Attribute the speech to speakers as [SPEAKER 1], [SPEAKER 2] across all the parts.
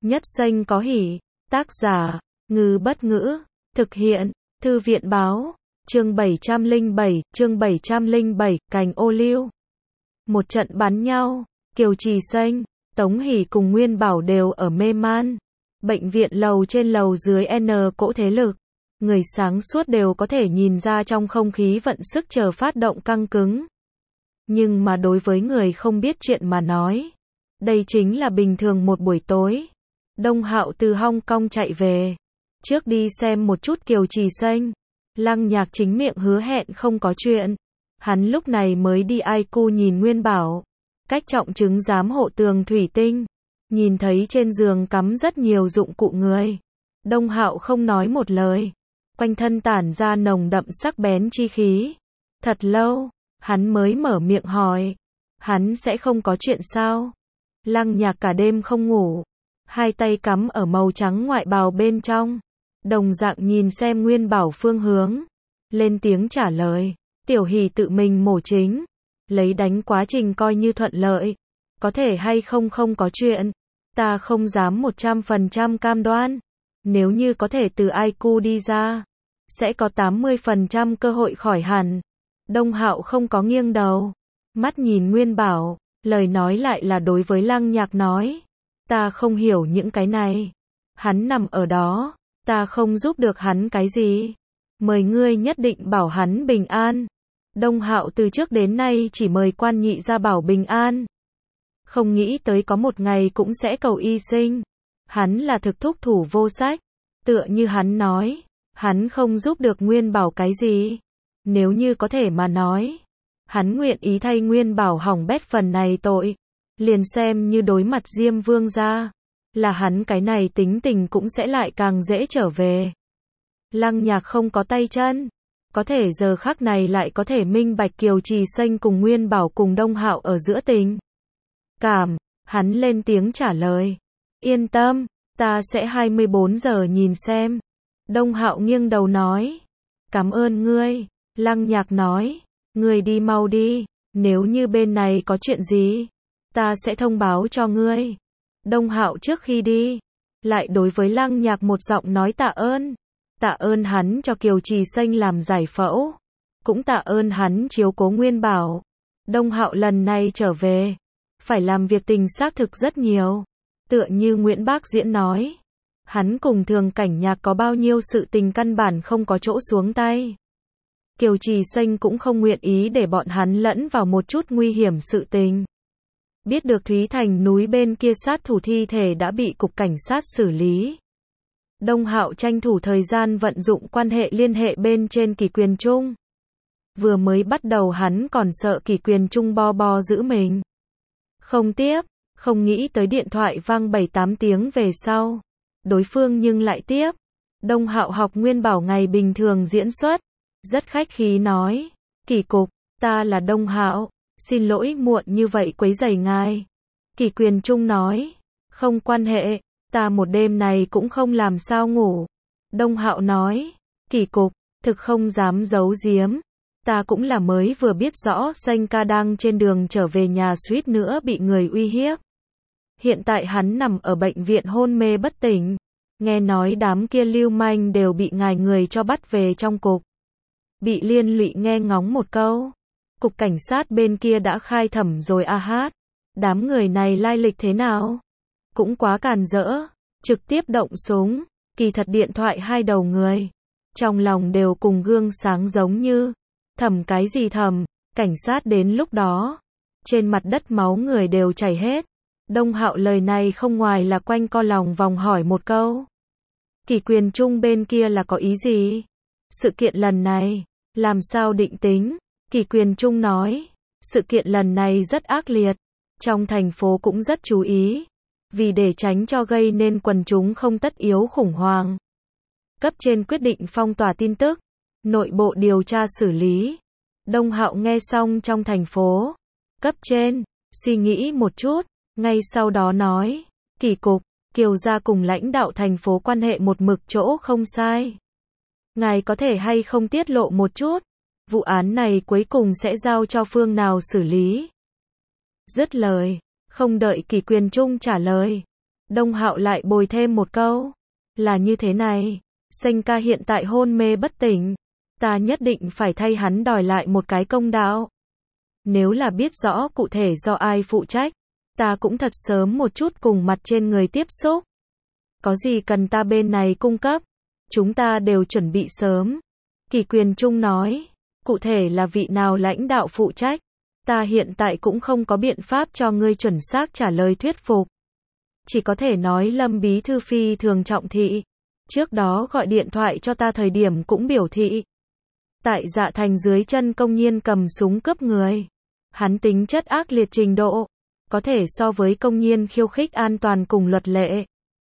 [SPEAKER 1] Nhất Xanh có hỉ. Tác giả, Ngư Bất Ngữ. Thực hiện, Thư viện Báo. Chương 707, cành ô liu. Một trận bắn nhau, Kiều Trì Xanh, Tống Hỷ cùng Nguyên Bảo đều ở mê man. Bệnh viện lầu trên lầu dưới N cỗ thế lực. Người sáng suốt đều có thể nhìn ra trong không khí vận sức chờ phát động căng cứng. Nhưng mà đối với người không biết chuyện mà nói, đây chính là bình thường một buổi tối. Đông Hạo từ Hong Kong chạy về, trước đi xem một chút Kiều Trì Xanh. Lăng Nhạc chính miệng hứa hẹn không có chuyện. Hắn lúc này mới đi ai cu nhìn Nguyên Bảo. Cách trọng chứng giám hộ tường thủy tinh. Nhìn thấy trên giường cắm rất nhiều dụng cụ người. Đông Hạo không nói một lời. Quanh thân tản ra nồng đậm sắc bén chi khí. Thật lâu, hắn mới mở miệng hỏi. Hắn sẽ không có chuyện sao? Lăng Nhạc cả đêm không ngủ. Hai tay cắm ở màu trắng ngoại bào bên trong. Đồng dạng nhìn xem Nguyên Bảo phương hướng. Lên tiếng trả lời. Tiểu Hỷ tự mình mổ chính. Lấy đánh quá trình coi như thuận lợi. Có thể hay không có chuyện. Ta không dám 100% cam đoan. Nếu như có thể từ IQ đi ra, sẽ có 80% cơ hội khỏi hẳn. Đông Hạo không có nghiêng đầu. Mắt nhìn Nguyên Bảo, lời nói lại là đối với Lăng Nhạc nói. Ta không hiểu những cái này. Hắn nằm ở đó, ta không giúp được hắn cái gì. Mời ngươi nhất định bảo hắn bình an. Đông Hạo từ trước đến nay chỉ mời quan nhị ra bảo bình an. Không nghĩ tới có một ngày cũng sẽ cầu y sinh. Hắn là thực thúc thủ vô sách. Tựa như hắn nói, hắn không giúp được Nguyên Bảo cái gì. Nếu như có thể mà nói, hắn nguyện ý thay Nguyên Bảo hỏng bét phần này tội. Liền xem như đối mặt Diêm Vương gia, là hắn cái này tính tình cũng sẽ lại càng dễ trở về. Lăng Nhạc không có tay chân, có thể giờ khắc này lại có thể minh bạch Kiều Trì Xanh cùng Nguyên Bảo cùng Đông Hạo ở giữa tình cảm. Hắn lên tiếng trả lời. Yên tâm, ta sẽ 24 giờ nhìn xem. Đông Hạo nghiêng đầu nói. Cảm ơn ngươi. Lăng Nhạc nói. Ngươi đi mau đi, nếu như bên này có chuyện gì, ta sẽ thông báo cho ngươi. Đông Hạo trước khi đi, lại đối với Lăng Nhạc một giọng nói tạ ơn. Tạ ơn hắn cho Kiều Trì Xanh làm giải phẫu. Cũng tạ ơn hắn chiếu cố Nguyên Bảo. Đông Hạo lần này trở về, phải làm việc tình xác thực rất nhiều. Tựa như Nguyễn Bác Diễn nói, hắn cùng Thường Cảnh Nhạc có bao nhiêu sự tình căn bản không có chỗ xuống tay. Kiều Trì Xanh cũng không nguyện ý để bọn hắn lẫn vào một chút nguy hiểm sự tình. Biết được Thúy Thành núi bên kia sát thủ thi thể đã bị cục cảnh sát xử lý. Đông Hạo tranh thủ thời gian vận dụng quan hệ liên hệ bên trên Kỷ Quyền Trung. Vừa mới bắt đầu hắn còn sợ Kỷ Quyền Trung bo giữ mình. Không tiếp, không nghĩ tới điện thoại vang 7-8 tiếng về sau. Đối phương nhưng lại tiếp. Đông Hạo học Nguyên Bảo ngày bình thường diễn xuất. Rất khách khí nói. Kỷ cục, ta là Đông Hạo. Xin lỗi muộn như vậy quấy rầy ngài. Kỷ Quyền Trung nói. Không quan hệ, ta một đêm này cũng không làm sao ngủ. Đông Hạo nói. Kỷ cục, thực không dám giấu giếm. Ta cũng là mới vừa biết rõ Xanh ca đang trên đường trở về nhà suýt nữa bị người uy hiếp. Hiện tại hắn nằm ở bệnh viện hôn mê bất tỉnh. Nghe nói đám kia lưu manh đều bị ngài người cho bắt về trong cục. Bị liên lụy nghe ngóng một câu. Cục cảnh sát bên kia đã khai thẩm rồi a hát. Đám người này lai lịch thế nào? Cũng quá càn rỡ. Trực tiếp động súng. Kỳ thật điện thoại hai đầu người. Trong lòng đều cùng gương sáng giống như. Thẩm cái gì thẩm? Cảnh sát đến lúc đó. Trên mặt đất máu người đều chảy hết. Đông Hạo lời này không ngoài là quanh co lòng vòng hỏi một câu. Kỷ Quyền Trung bên kia là có ý gì? Sự kiện lần này, làm sao định tính? Kỷ Quyền Trung nói, sự kiện lần này rất ác liệt. Trong thành phố cũng rất chú ý. Vì để tránh cho gây nên quần chúng không tất yếu khủng hoảng. Cấp trên quyết định phong tỏa tin tức. Nội bộ điều tra xử lý. Đông Hạo nghe xong trong thành phố. Cấp trên, suy nghĩ một chút. Ngay sau đó nói, Kỷ cục, Kiều gia cùng lãnh đạo thành phố quan hệ một mực chỗ không sai. Ngài có thể hay không tiết lộ một chút, vụ án này cuối cùng sẽ giao cho phương nào xử lý? Dứt lời, không đợi Kỷ Quyền Trung trả lời. Đông Hạo lại bồi thêm một câu. Là như thế này, Sanh ca hiện tại hôn mê bất tỉnh. Ta nhất định phải thay hắn đòi lại một cái công đạo. Nếu là biết rõ cụ thể do ai phụ trách, ta cũng thật sớm một chút cùng mặt trên người tiếp xúc. Có gì cần ta bên này cung cấp, chúng ta đều chuẩn bị sớm. Kỳ Quyền Trung nói, cụ thể là vị nào lãnh đạo phụ trách, ta hiện tại cũng không có biện pháp cho ngươi chuẩn xác trả lời thuyết phục. Chỉ có thể nói Lâm bí thư phi thường trọng thị. Trước đó gọi điện thoại cho ta thời điểm cũng biểu thị. Tại Dạ Thành dưới chân công nhiên cầm súng cướp người. Hắn tính chất ác liệt trình độ, có thể so với công nhiên khiêu khích an toàn cùng luật lệ.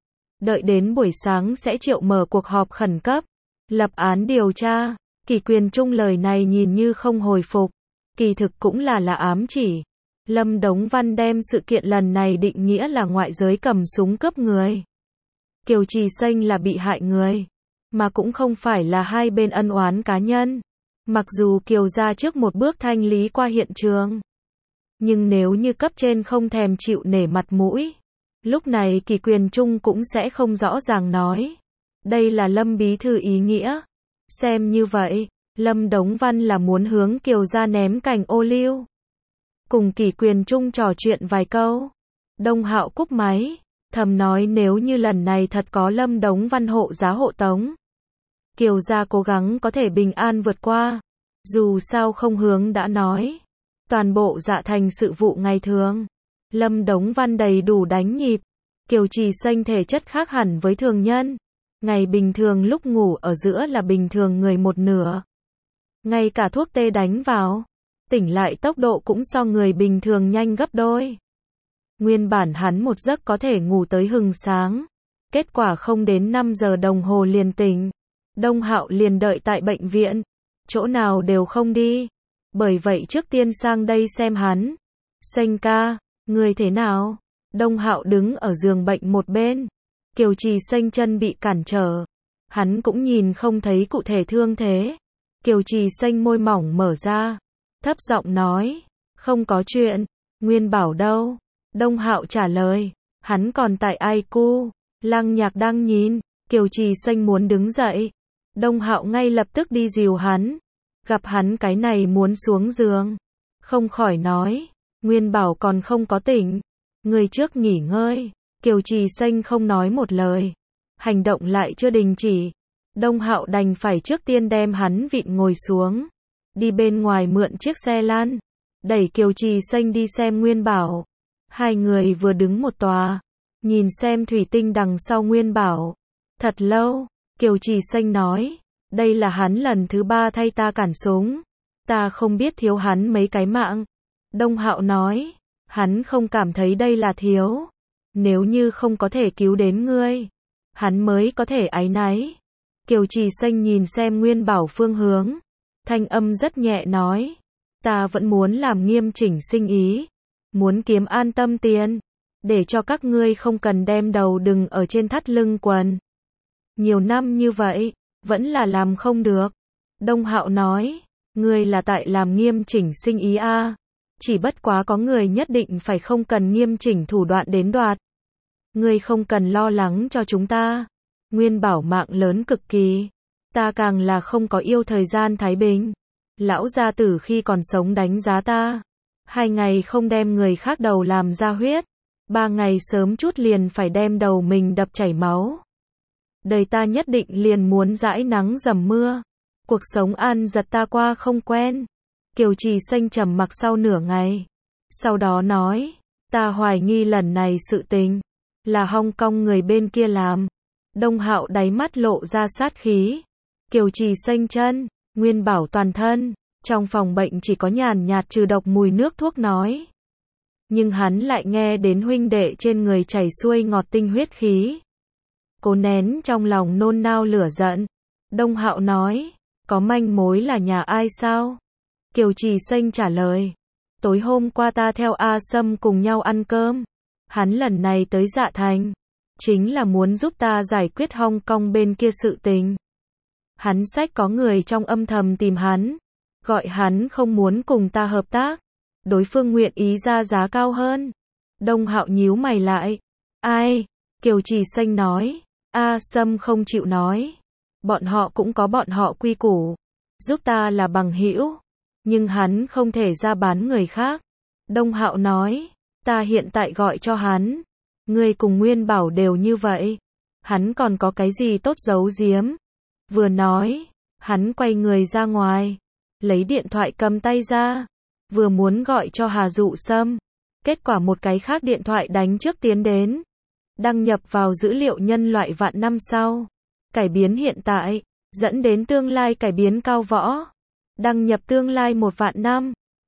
[SPEAKER 1] Đợi đến buổi sáng sẽ triệu mở cuộc họp khẩn cấp, lập án điều tra. Kỳ Quyền Trung lời này nhìn như không hồi phục, kỳ thực cũng là ám chỉ. Lâm Đống Văn đem sự kiện lần này định nghĩa là ngoại giới cầm súng cướp người. Kiều Trì Xanh là bị hại người, mà cũng không phải là hai bên ân oán cá nhân. Mặc dù Kiều gia trước một bước thanh lý qua hiện trường, nhưng nếu như cấp trên không thèm chịu nể mặt mũi, lúc này Kỳ Quyền Trung cũng sẽ không rõ ràng nói. Đây là Lâm bí thư ý nghĩa. Xem như vậy, Lâm Đống Văn là muốn hướng Kiều gia ném cành ô liu. Cùng Kỳ Quyền Trung trò chuyện vài câu, Đông Hạo cúp máy, thầm nói nếu như lần này thật có Lâm Đống Văn hộ giá hộ tống, Kiều gia cố gắng có thể bình an vượt qua. Dù sao không hướng đã nói, toàn bộ Dạ Thành sự vụ ngày thường, Lâm Đống Văn đầy đủ đánh nhịp. Kiều Trì Xanh thể chất khác hẳn với thường nhân. Ngày bình thường lúc ngủ ở giữa là bình thường người một nửa. Ngay cả thuốc tê đánh vào, tỉnh lại tốc độ cũng so người bình thường nhanh gấp đôi. Nguyên bản hắn một giấc có thể ngủ tới hừng sáng. Kết quả không đến 5 giờ đồng hồ liền tỉnh. Đông Hạo liền đợi tại bệnh viện. Chỗ nào đều không đi. Bởi vậy trước tiên sang đây xem hắn. Xanh ca, người thế nào? Đông Hạo đứng ở giường bệnh một bên. Kiều Trì Xanh chân bị cản trở. Hắn cũng nhìn không thấy cụ thể thương thế. Kiều Trì Xanh môi mỏng mở ra, thấp giọng nói, không có chuyện. Nguyên Bảo đâu? Đông Hạo trả lời, hắn còn tại IQ. Lăng Nhạc đang nhìn. Kiều Trì Xanh muốn đứng dậy, Đông Hạo ngay lập tức đi dìu hắn. Gặp hắn cái này muốn xuống giường, không khỏi nói, Nguyên Bảo còn không có tỉnh, người trước nghỉ ngơi. Kiều Trì Xanh không nói một lời, hành động lại chưa đình chỉ. Đông Hạo đành phải trước tiên đem hắn vịn ngồi xuống, đi bên ngoài mượn chiếc xe lăn, đẩy Kiều Trì Xanh đi xem Nguyên Bảo. Hai người vừa đứng một tòa, nhìn xem thủy tinh đằng sau Nguyên Bảo. Thật lâu, Kiều Trì Xanh nói, đây là hắn lần thứ 3 thay ta cản súng. Ta không biết thiếu hắn mấy cái mạng. Đông Hạo nói, hắn không cảm thấy đây là thiếu. Nếu như không có thể cứu đến ngươi, hắn mới có thể áy náy. Kiều Trì Xanh nhìn xem Nguyên Bảo phương hướng, thanh âm rất nhẹ nói, ta vẫn muốn làm nghiêm chỉnh sinh ý, muốn kiếm an tâm tiền, để cho các ngươi không cần đem đầu đừng ở trên thắt lưng quần. Nhiều năm như vậy, vẫn là làm không được. Đông Hạo nói, ngươi là tại làm nghiêm chỉnh sinh ý a, chỉ bất quá có người nhất định phải không cần nghiêm chỉnh thủ đoạn đến đoạt. Ngươi không cần lo lắng cho chúng ta. Nguyên Bảo mạng lớn cực kỳ. Ta càng là không có yêu thời gian thái bình. Lão gia tử khi còn sống đánh giá ta. 2 ngày không đem người khác đầu làm ra huyết. 3 ngày sớm chút liền phải đem đầu mình đập chảy máu. Đời ta nhất định liền muốn dãi nắng dầm mưa. Cuộc sống an giật ta qua không quen. Kiều Trì Xanh trầm mặc sau nửa ngày. Sau đó nói, ta hoài nghi lần này sự tình là Hong Kong người bên kia làm. Đông Hạo đáy mắt lộ ra sát khí. Kiều Trì Xanh chân, Nguyên Bảo toàn thân. Trong phòng bệnh chỉ có nhàn nhạt trừ độc mùi nước thuốc nói. Nhưng hắn lại nghe đến huynh đệ trên người chảy xuôi ngọt tinh huyết khí. Cố nén trong lòng nôn nao lửa giận. Đông Hạo nói, có manh mối là nhà ai sao? Kiều Trì Xanh trả lời, tối hôm qua ta theo A Sâm cùng nhau ăn cơm. Hắn lần này tới Dạ Thành, chính là muốn giúp ta giải quyết Hong Kong bên kia sự tình. Hắn sách có người trong âm thầm tìm hắn, gọi hắn không muốn cùng ta hợp tác. Đối phương nguyện ý ra giá cao hơn. Đông Hạo nhíu mày lại. Ai? Kiều Trì Xanh nói. A Sâm không chịu nói. Bọn họ cũng có bọn họ quy củ. Giúp ta là bằng hữu, nhưng hắn không thể ra bán người khác. Đông Hạo nói. Ta hiện tại gọi cho hắn. Ngươi cùng Nguyên Bảo đều như vậy. Hắn còn có cái gì tốt giấu giếm. Vừa nói, hắn quay người ra ngoài, lấy điện thoại cầm tay ra, vừa muốn gọi cho Hà Dụ Sâm. Kết quả một cái khác điện thoại đánh trước tiến đến. Đăng nhập vào dữ liệu nhân loại vạn năm sau. Cải biến hiện tại, dẫn đến tương lai cải biến cao võ. Đăng nhập tương lai 1 vạn năm.